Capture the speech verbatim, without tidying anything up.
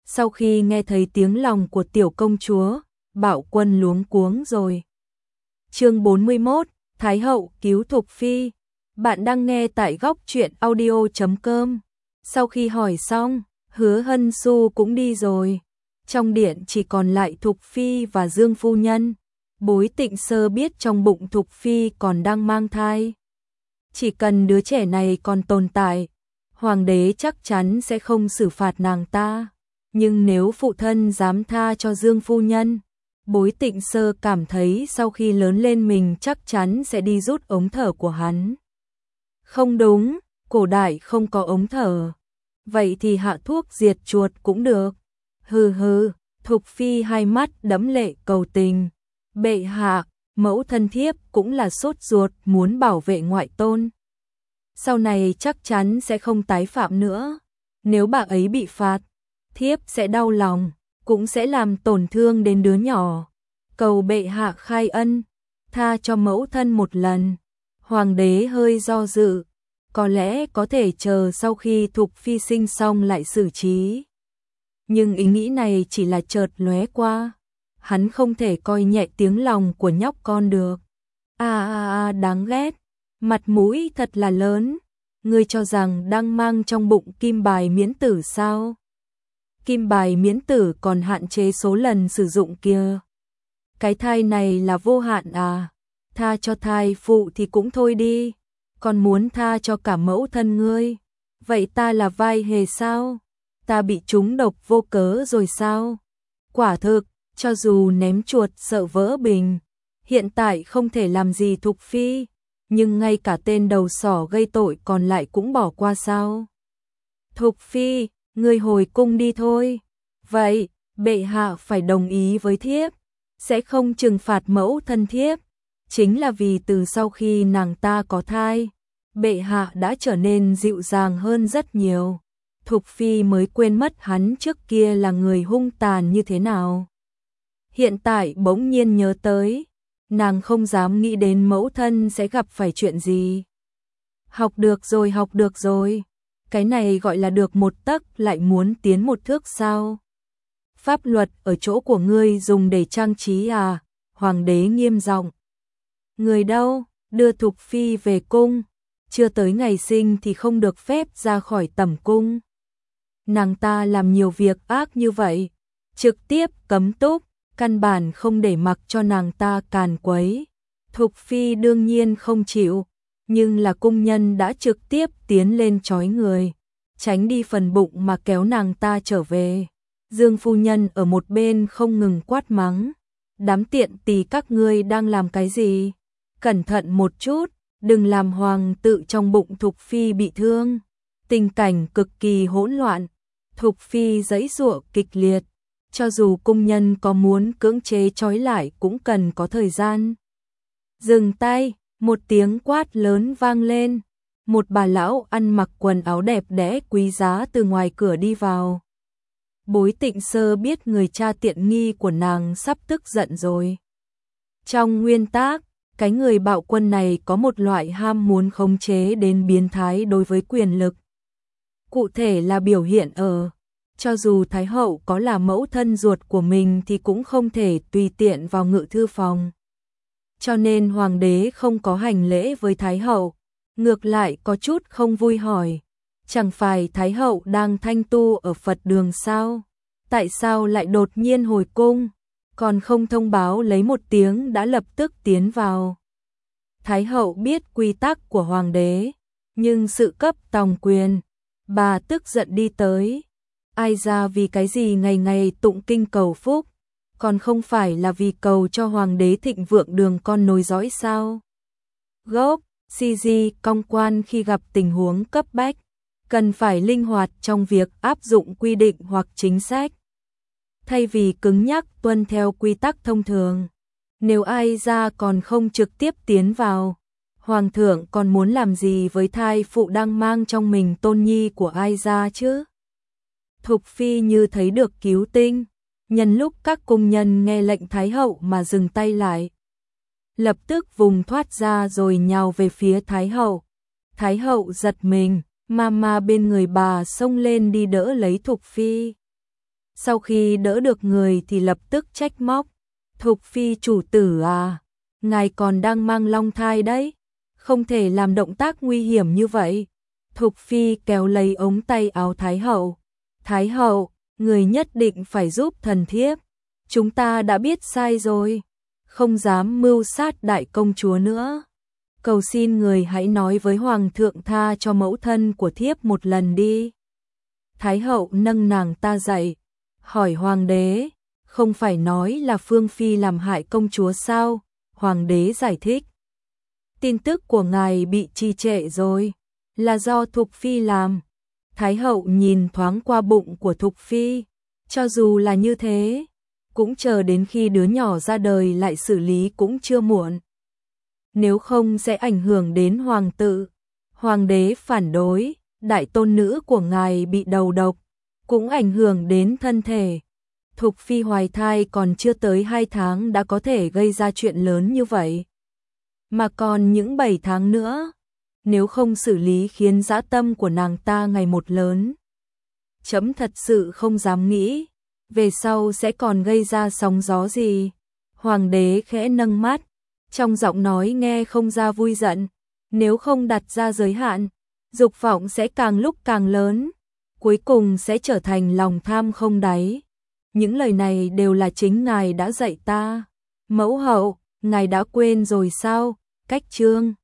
Sau khi nghe thấy tiếng lòng của tiểu công chúa, Bạo Quân luống cuống rồi. Chương bốn mươi mốt, Thái hậu cứu Thục phi. Bạn đang nghe tại góc truyện audio chấm com. Sau khi hỏi xong, Hứa Hân Xu cũng đi rồi. Trong điện chỉ còn lại Thục phi và Dương phu nhân. Bối Tịnh Sơ biết trong bụng Thục phi còn đang mang thai. Chỉ cần đứa trẻ này còn tồn tại, hoàng đế chắc chắn sẽ không xử phạt nàng ta. Nhưng nếu phụ thân dám tha cho Dương phu nhân, Bối Tịnh Sơ cảm thấy sau khi lớn lên mình chắc chắn sẽ đi rút ống thở của hắn. Không đúng, cổ đại không có ống thở. Vậy thì hạ thuốc diệt chuột cũng được. Hừ hừ, Thục phi hai mắt đẫm lệ cầu tình. Bệ hạ, mẫu thân thiếp cũng là sốt ruột muốn bảo vệ ngoại tôn. Sau này chắc chắn sẽ không tái phạm nữa. Nếu bà ấy bị phạt, thiếp sẽ đau lòng, cũng sẽ làm tổn thương đến đứa nhỏ. Cầu bệ hạ khai ân, tha cho mẫu thân một lần. Hoàng đế hơi do dự, có lẽ có thể chờ sau khi Thục phi sinh xong lại xử trí. Nhưng ý nghĩ này chỉ là chợt lóe qua. Hắn không thể coi nhẹ tiếng lòng của nhóc con được. À à à đáng ghét, mặt mũi thật là lớn. Ngươi cho rằng đang mang trong bụng kim bài miễn tử sao? Kim bài miễn tử còn hạn chế số lần sử dụng kia. Cái thai này là vô hạn à? Tha cho thai phụ thì cũng thôi đi, còn muốn tha cho cả mẫu thân ngươi. Vậy ta là vai hề sao? Ta bị trúng độc vô cớ rồi sao? Quả thực, cho dù ném chuột sợ vỡ bình, hiện tại không thể làm gì Thục phi, nhưng ngay cả tên đầu sỏ gây tội còn lại cũng bỏ qua sao? Thục phi, ngươi hồi cung đi thôi. Vậy, bệ hạ phải đồng ý với thiếp, sẽ không trừng phạt mẫu thân thiếp. Chính là vì từ sau khi nàng ta có thai, bệ hạ đã trở nên dịu dàng hơn rất nhiều. Thục phi mới quên mất hắn trước kia là người hung tàn như thế nào. Hiện tại bỗng nhiên nhớ tới, nàng không dám nghĩ đến mẫu thân sẽ gặp phải chuyện gì. Học được rồi, học được rồi. Cái này gọi là được một tấc lại muốn tiến một thước sao? Pháp luật ở chỗ của ngươi dùng để trang trí à? Hoàng đế nghiêm giọng. Người đâu, đưa Thục phi về cung, chưa tới ngày sinh thì không được phép ra khỏi tẩm cung. Nàng ta làm nhiều việc ác như vậy, trực tiếp cấm túc, căn bản không để mặc cho nàng ta càn quấy. Thục phi đương nhiên không chịu, nhưng là cung nhân đã trực tiếp tiến lên trói người, tránh đi phần bụng mà kéo nàng ta trở về. Dương phu nhân ở một bên không ngừng quát mắng, đám tiện tỳ các ngươi đang làm cái gì? Cẩn thận một chút, đừng làm hoàng tự trong bụng Thục phi bị thương. Tình cảnh cực kỳ hỗn loạn, Thục phi giãy giụa kịch liệt, cho dù cung nhân có muốn cưỡng chế trói lại cũng cần có thời gian. Dừng tay, một tiếng quát lớn vang lên, một bà lão ăn mặc quần áo đẹp đẽ quý giá từ ngoài cửa đi vào. Bối Tịnh Sơ biết người cha tiện nghi của nàng sắp tức giận rồi. Trong nguyên tắc, cái người Bạo Quân này có một loại ham muốn khống chế đến biến thái đối với quyền lực. Cụ thể là biểu hiện ở, cho dù Thái hậu có là mẫu thân ruột của mình thì cũng không thể tùy tiện vào ngự thư phòng. Cho nên hoàng đế không có hành lễ với Thái hậu, ngược lại có chút không vui hỏi, chẳng phải Thái hậu đang thanh tu ở Phật đường sao? Tại sao lại đột nhiên hồi cung, còn không thông báo lấy một tiếng đã lập tức tiến vào? Thái hậu biết quy tắc của hoàng đế, nhưng sự cấp tòng quyền, bà tức giận đi tới. Ai ra vì cái gì ngày ngày tụng kinh cầu phúc, còn không phải là vì cầu cho hoàng đế thịnh vượng đường con nối dõi sao? Gốc, xê giê công quan khi gặp tình huống cấp bách, cần phải linh hoạt trong việc áp dụng quy định hoặc chính sách. Thay vì cứng nhắc tuân theo quy tắc thông thường, nếu ai ra còn không trực tiếp tiến vào, hoàng thượng còn muốn làm gì với thai phụ đang mang trong mình tôn nhi của ai ra chứ? Thục phi như thấy được cứu tinh, nhân lúc các cung nhân nghe lệnh Thái hậu mà dừng tay lại, lập tức vùng thoát ra rồi nhào về phía Thái hậu. Thái hậu giật mình, Mama bên người bà xông lên đi đỡ lấy Thục phi. sau khi đỡ được người thì lập tức trách móc. Thục phi chủ tử à, ngài còn đang mang long thai đấy, không thể làm động tác nguy hiểm như vậy. Thục phi kéo lấy ống tay áo Thái hậu. Thái hậu, người nhất định phải giúp thần thiếp. Chúng ta đã biết sai rồi, không dám mưu sát đại công chúa nữa. Cầu xin người hãy nói với hoàng thượng tha cho mẫu thân của thiếp một lần đi. Thái hậu nâng nàng ta dậy, hỏi hoàng đế, không phải nói là Phương Phi làm hại công chúa sao? Hoàng đế giải thích, tin tức của ngài bị trì trệ rồi, là do Thục Phi làm. Thái hậu nhìn thoáng qua bụng của Thục Phi, cho dù là như thế, cũng chờ đến khi đứa nhỏ ra đời lại xử lý cũng chưa muộn. Nếu không sẽ ảnh hưởng đến hoàng tự. Hoàng đế phản đối, đại tôn nữ của ngài bị đầu độc, cũng ảnh hưởng đến thân thể. Thục Phi hoài thai còn chưa tới hai tháng đã có thể gây ra chuyện lớn như vậy. Mà còn những bảy tháng nữa, nếu không xử lý khiến dã tâm của nàng ta ngày một lớn. Chấm thật sự không dám nghĩ, về sau sẽ còn gây ra sóng gió gì. Hoàng đế khẽ nâng mắt, trong giọng nói nghe không ra vui giận. Nếu không đặt ra giới hạn, dục vọng sẽ càng lúc càng lớn, cuối cùng sẽ trở thành lòng tham không đáy. Những lời này đều là chính ngài đã dạy ta. Mẫu hậu, ngài đã quên rồi sao? Cách chương